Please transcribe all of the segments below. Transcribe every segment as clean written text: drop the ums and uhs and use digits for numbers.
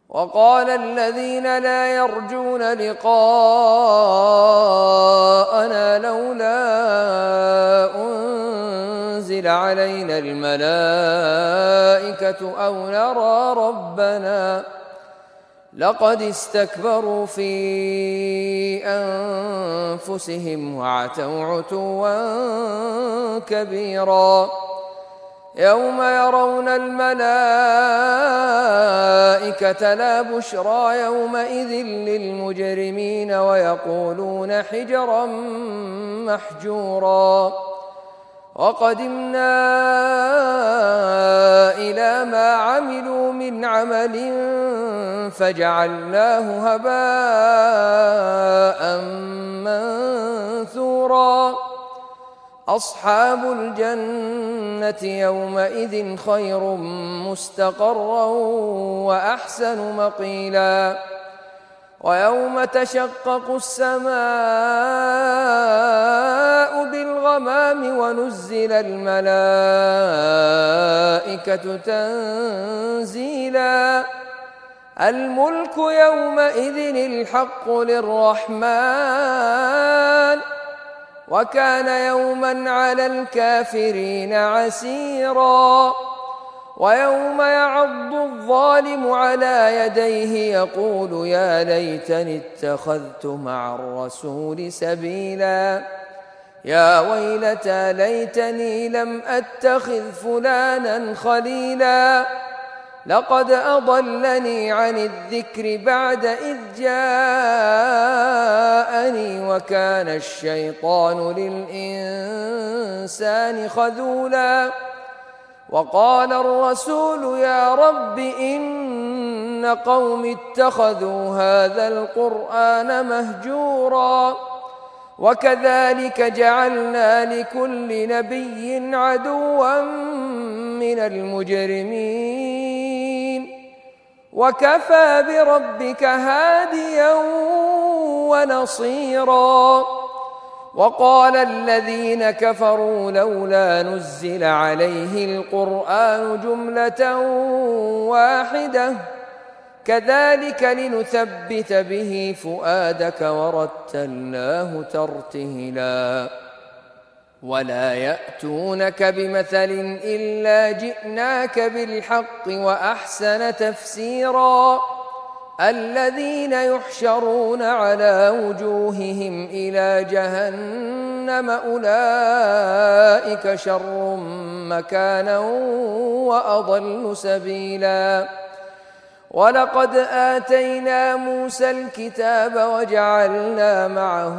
وقال الذين لا يرجون لقاءنا لولا أنزل علينا الملائكة أو نرى ربنا لقد استكبروا في أنفسهم وعتوا عتوا كبيرا يوم يرون الملائكة لا بشرى يومئذ للمجرمين ويقولون حجرا محجورا وقدمنا إلى ما عملوا من عمل فجعلناه هباء منثورا أصحاب الجنة يومئذ خير مستقرا وأحسن مقيلا ويوم تشقق السماء بالغمام ونزل الملائكة تنزيلا الملك يومئذ الحق للرحمن وكان يوما على الكافرين عسيرا ويوم يعض الظالم على يديه يقول يا ليتني اتخذت مع الرسول سبيلا يا ويلتى ليتني لم أتخذ فلانا خليلا لقد أضلني عن الذكر بعد إذ جاءني وكان الشيطان للإنسان خذولا وقال الرسول يا رب إن قوم اتخذوا هذا القرآن مهجورا وكذلك جعلنا لكل نبي عدوا من المجرمين وكفى بربك هاديا ونصيرا وقال الذين كفروا لولا نزل عليه القرآن جملة واحدة كذلك لنثبت به فؤادك ورتلناه ترتيلا ولا يأتونك بمثل إلا جئناك بالحق وأحسن تفسيرا الذين يحشرون على وجوههم إلى جهنم أولئك شر مكانا وأضل سبيلا ولقد آتينا موسى الكتاب وجعلنا معه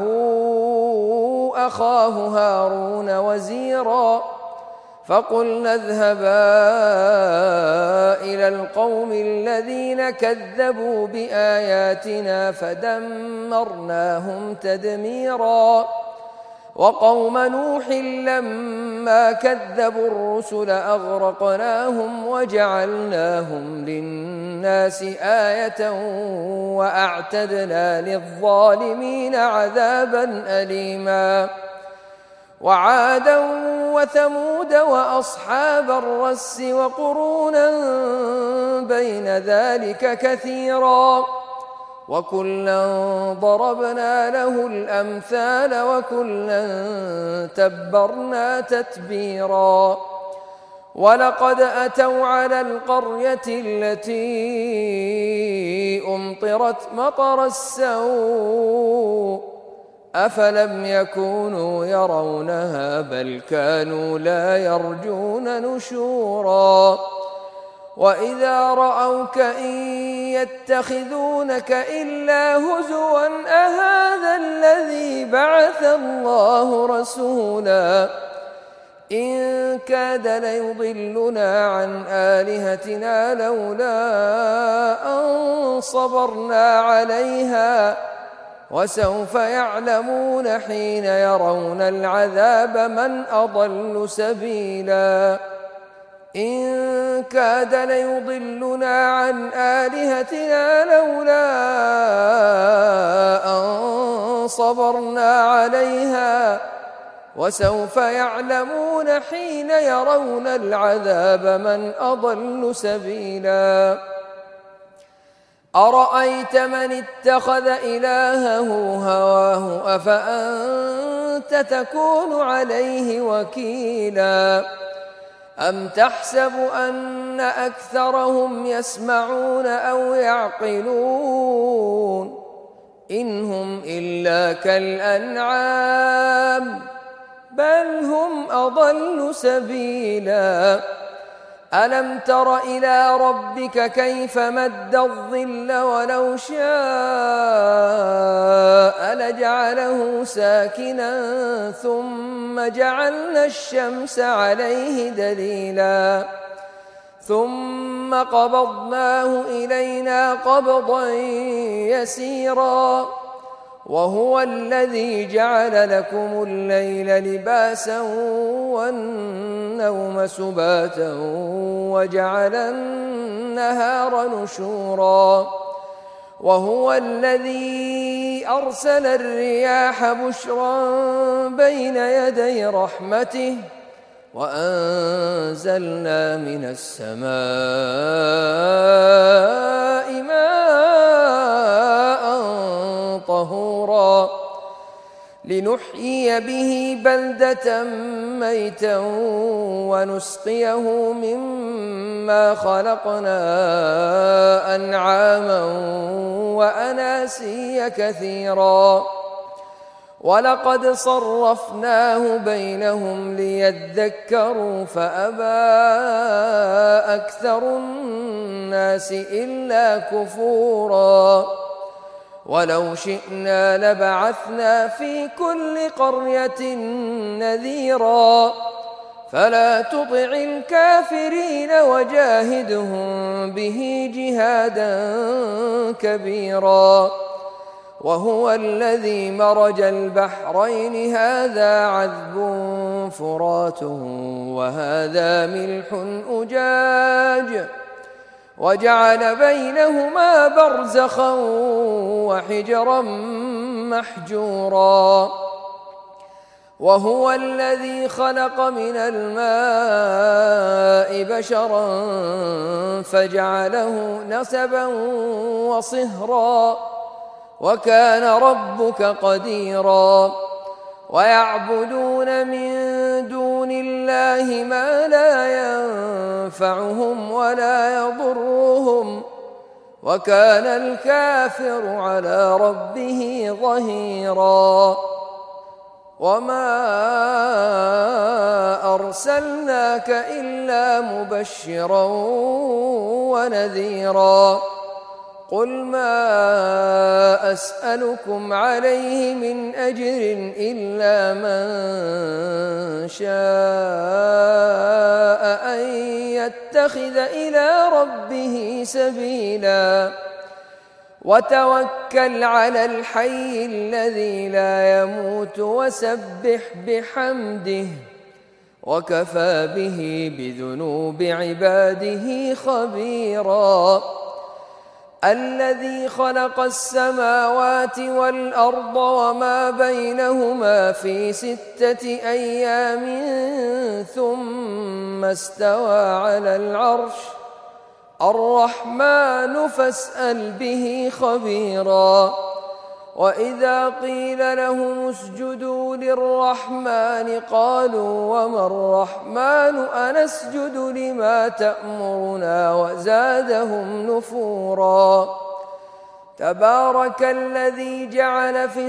أخاه هارون وزيرا فقلنا اذهبا إلى القوم الذين كذبوا بآياتنا فدمرناهم تدميرا وقوم نوح لما كذبوا الرسل أغرقناهم وجعلناهم للناس آية وأعتدنا للظالمين عذابا أليما وعادا وثمود وأصحاب الرس وقرونا بين ذلك كثيرا وكلا ضربنا له الأمثال وكلا تبرنا تتبيرا ولقد أتوا على القرية التي أمطرت مطر السوء أفلم يكونوا يرونها بل كانوا لا يرجون نشورا وإذا رأوك إن يتخذونك إلا هزوا أهذا الذي بعث الله رسولا إن كاد ليضلنا عن آلهتنا لولا أن صبرنا عليها وسوف يعلمون حين يرون العذاب من أضل سبيلا إن كاد ليضلنا عن آلهتنا لولا أن صبرنا عليها وسوف يعلمون حين يرون العذاب من أضل سبيلا أرأيت من اتخذ إلهه هواه أفأنت تكون عليه وكيلا أم تحسب أن أكثرهم يسمعون أو يعقلون إن هم إلا كالأنعام بل هم أضل سبيلا ألم تر إلى ربك كيف مد الظل ولو شاء لجعله ساكنا ثم جعلنا الشمس عليه دليلا ثم قبضناه إلينا قبضا يسيرا وهو الذي جعل لكم الليل لباسا والنوم سباتا وجعل النهار نشورا وهو الذي أرسل الرياح بشرا بين يدي رحمته وأنزلنا من السماء ماء طهورا لنحيي به بلدة ميتا ونسقيه مما خلقنا أنعاما وأناسيا كثيرا ولقد صرفناه بينهم ليذكروا فأبى أكثر الناس إلا كفورا ولو شئنا لبعثنا في كل قرية نذيرا فلا تطع الكافرين وجاهدهم به جهادا كبيرا وهو الذي مرج البحرين هذا عذب فرات وهذا ملح أجاج وجعل بينهما برزخا وحجرا محجورا وهو الذي خلق من الماء بشرا فجعله نسبا وصهرا وكان ربك قديرا ويعبدون من دون الله ما لا ينفعهم ولا يضرهم وكان الكافر على ربه ظهيرا وما أرسلناك إلا مبشرا ونذيرا قل ما أسألكم عليه من أجر إلا من شاء أن يتخذ إلى ربه سبيلا وتوكل على الحي الذي لا يموت وسبح بحمده وكفى به بذنوب عباده خبيرا الذي خلق السماوات والأرض وما بينهما في 6 أيام ثم استوى على العرش الرحمن فاسأل به خبيرا وإذا قيل لهم اسجدوا للرحمن قالوا وما الرحمن أنسجد لما تأمرنا وزادهم نفورا تبارك الذي جعل في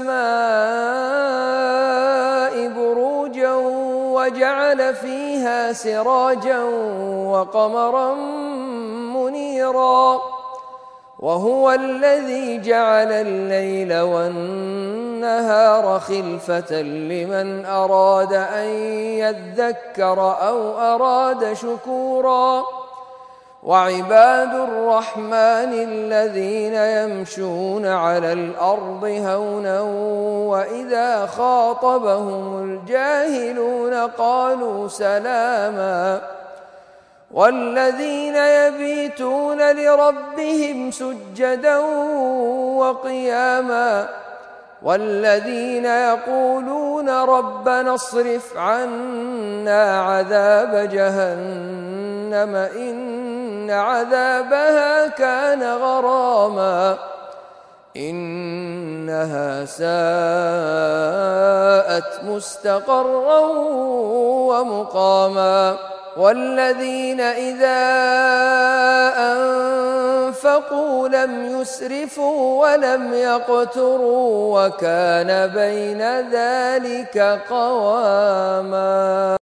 السماء بروجا وجعل فيها سراجا وقمرا منيرا وهو الذي جعل الليل والنهار خلفة لمن أراد أن يذكر أو أراد شكورا وعباد الرحمن الذين يمشون على الأرض هونا وإذا خاطبهم الجاهلون قالوا سلاما والذين يبيتون لربهم سجدا وقياما والذين يقولون ربنا اصرف عنا عذاب جهنم إن إن عذابها كان غراما إنها ساءت مستقرا ومقاما والذين إذا أنفقوا لم يسرفوا ولم يقتروا وكان بين ذلك قواما.